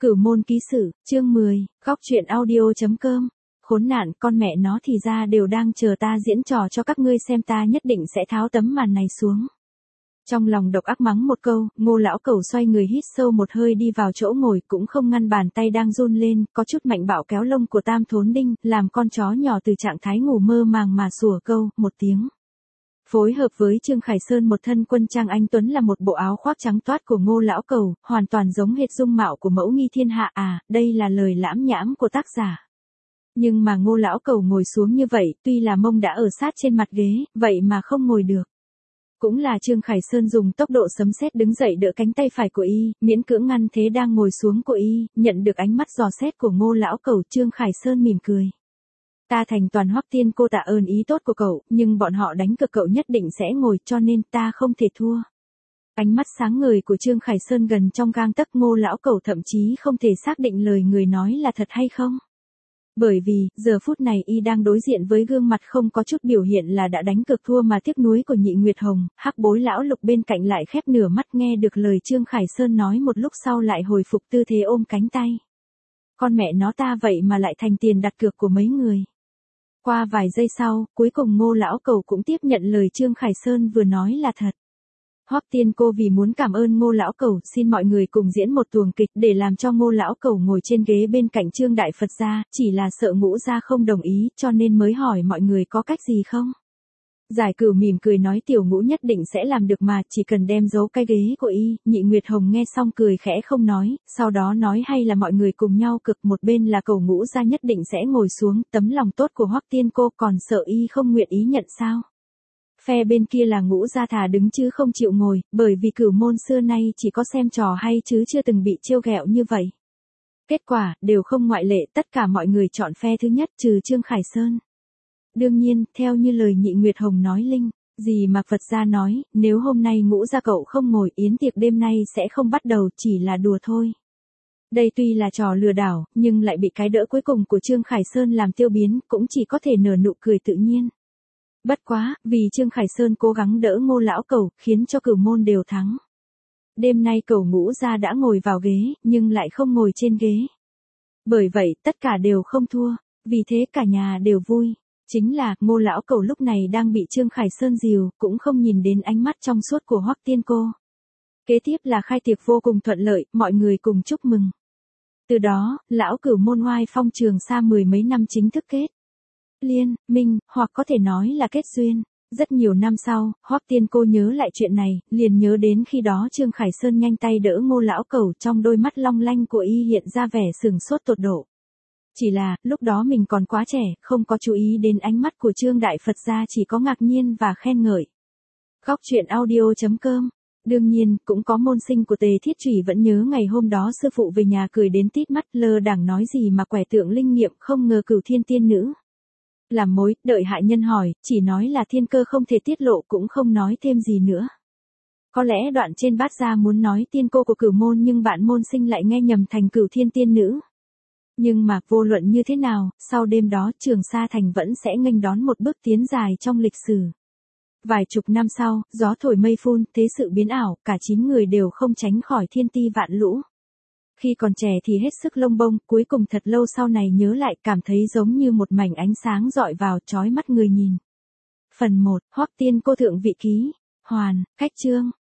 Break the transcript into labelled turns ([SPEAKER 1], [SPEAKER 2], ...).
[SPEAKER 1] Cửu môn ký sự, chương 10, góc truyện audio.com. Khốn nạn, con mẹ nó thì ra đều đang chờ ta diễn trò cho các ngươi xem, ta nhất định sẽ tháo tấm màn này xuống. Trong lòng độc ác mắng một câu, Ngô lão cẩu xoay người hít sâu một hơi đi vào chỗ ngồi, cũng không ngăn bàn tay đang run lên, có chút mạnh bạo kéo lông của Tam Thốn Đinh, làm con chó nhỏ từ trạng thái ngủ mơ màng mà sủa câu, một tiếng. Phối hợp với Trương Khải Sơn một thân quân trang anh tuấn là một bộ áo khoác trắng toát của Ngô lão cẩu, hoàn toàn giống hệt dung mạo của mẫu nghi thiên hạ à, đây là lời lãm nhãm của tác giả. Nhưng mà Ngô lão cẩu ngồi xuống như vậy, tuy là mông đã ở sát trên mặt ghế, vậy mà không ngồi được. Cũng là Trương Khải Sơn dùng tốc độ sấm sét đứng dậy đỡ cánh tay phải của y, miễn cưỡng ngăn thế đang ngồi xuống của y, nhận được ánh mắt dò xét của Ngô lão cẩu, Trương Khải Sơn mỉm cười. Ta thành toàn Hoắc Tiên cô tạ ơn ý tốt của cậu, nhưng bọn họ đánh cược cậu nhất định sẽ ngồi, cho nên ta không thể thua. Ánh mắt sáng ngời của Trương Khải Sơn gần trong gang tấc, Ngô lão cẩu thậm chí không thể xác định lời người nói là thật hay không. Bởi vì, giờ phút này y đang đối diện với gương mặt không có chút biểu hiện là đã đánh cược thua mà tiếc nuối của Nhị Nguyệt Hồng, Hắc Bối lão Lục bên cạnh lại khép nửa mắt nghe được lời Trương Khải Sơn nói, một lúc sau lại hồi phục tư thế ôm cánh tay. Con mẹ nó, ta vậy mà lại thành tiền đặt cược của mấy người. Qua vài giây sau, cuối cùng Ngô lão cẩu cũng tiếp nhận lời Trương Khải Sơn vừa nói là thật. Hoắc Tiên cô vì muốn cảm ơn Ngô lão cẩu, xin mọi người cùng diễn một tuồng kịch để làm cho Ngô lão cẩu ngồi trên ghế bên cạnh Trương đại Phật gia, chỉ là sợ Ngũ gia không đồng ý, cho nên mới hỏi mọi người có cách gì không. Giải Cửu mỉm cười nói Tiểu Ngũ nhất định sẽ làm được mà, chỉ cần đem giấu cái ghế của y. Nhị Nguyệt Hồng nghe xong cười khẽ không nói, sau đó nói hay là mọi người cùng nhau cực, một bên là Cẩu Ngũ gia nhất định sẽ ngồi xuống, tấm lòng tốt của Hoắc Tiên cô còn sợ y không nguyện ý nhận sao. Phe bên kia là Ngũ gia thà đứng chứ không chịu ngồi, bởi vì Cửu môn xưa nay chỉ có xem trò hay chứ chưa từng bị trêu ghẹo như vậy. Kết quả, đều không ngoại lệ, tất cả mọi người chọn phe thứ nhất trừ Trương Khải Sơn. Đương nhiên, theo như lời Nhị Nguyệt Hồng nói linh, gì mà Phật gia nói, nếu hôm nay Ngũ gia cậu không ngồi, yến tiệc đêm nay sẽ không bắt đầu, chỉ là đùa thôi. Đây tuy là trò lừa đảo, nhưng lại bị cái đỡ cuối cùng của Trương Khải Sơn làm tiêu biến, cũng chỉ có thể nở nụ cười tự nhiên. Bất quá, vì Trương Khải Sơn cố gắng đỡ Ngô lão cẩu, khiến cho Cửu môn đều thắng. Đêm nay Cẩu Ngũ gia đã ngồi vào ghế, nhưng lại không ngồi trên ghế. Bởi vậy, tất cả đều không thua, vì thế cả nhà đều vui. Chính là, Ngô lão cẩu lúc này đang bị Trương Khải Sơn dìu, cũng không nhìn đến ánh mắt trong suốt của Hoắc Tiên cô. Kế tiếp là khai tiệc vô cùng thuận lợi, mọi người cùng chúc mừng. Từ đó, lão Cửu môn oai phong Trường Sa mười mấy năm chính thức kết liên minh, hoặc có thể nói là kết duyên. Rất nhiều năm sau, Hoắc Tiên cô nhớ lại chuyện này, liền nhớ đến khi đó Trương Khải Sơn nhanh tay đỡ Ngô lão cẩu, trong đôi mắt long lanh của y hiện ra vẻ sửng sốt tột độ. Chỉ là, lúc đó mình còn quá trẻ, không có chú ý đến ánh mắt của Trương đại Phật gia, chỉ có ngạc nhiên và khen ngợi. Góc truyện audio.com. Đương nhiên, cũng có môn sinh của Tề Thiết Trùy vẫn nhớ ngày hôm đó sư phụ về nhà cười đến tít mắt, lơ đãng nói gì mà quẻ tượng linh nghiệm, không ngờ Cửu Thiên tiên nữ làm mối, đợi hại nhân hỏi, chỉ nói là thiên cơ không thể tiết lộ, cũng không nói thêm gì nữa. Có lẽ đoạn trên bát gia muốn nói tiên cô của Cửu môn, nhưng bạn môn sinh lại nghe nhầm thành Cửu Thiên tiên nữ. Nhưng mà, vô luận như thế nào, sau đêm đó Trường Sa thành vẫn sẽ nghênh đón một bước tiến dài trong lịch sử. Vài chục năm sau, gió thổi mây phun, thế sự biến ảo, cả 9 người đều không tránh khỏi thiên ti vạn lũ. Khi còn trẻ thì hết sức lông bông, cuối cùng thật lâu sau này nhớ lại, cảm thấy giống như một mảnh ánh sáng rọi vào, chói mắt người nhìn. Phần 1, Hoắc Tiên cô thượng vị ký, hoàn, cách chương.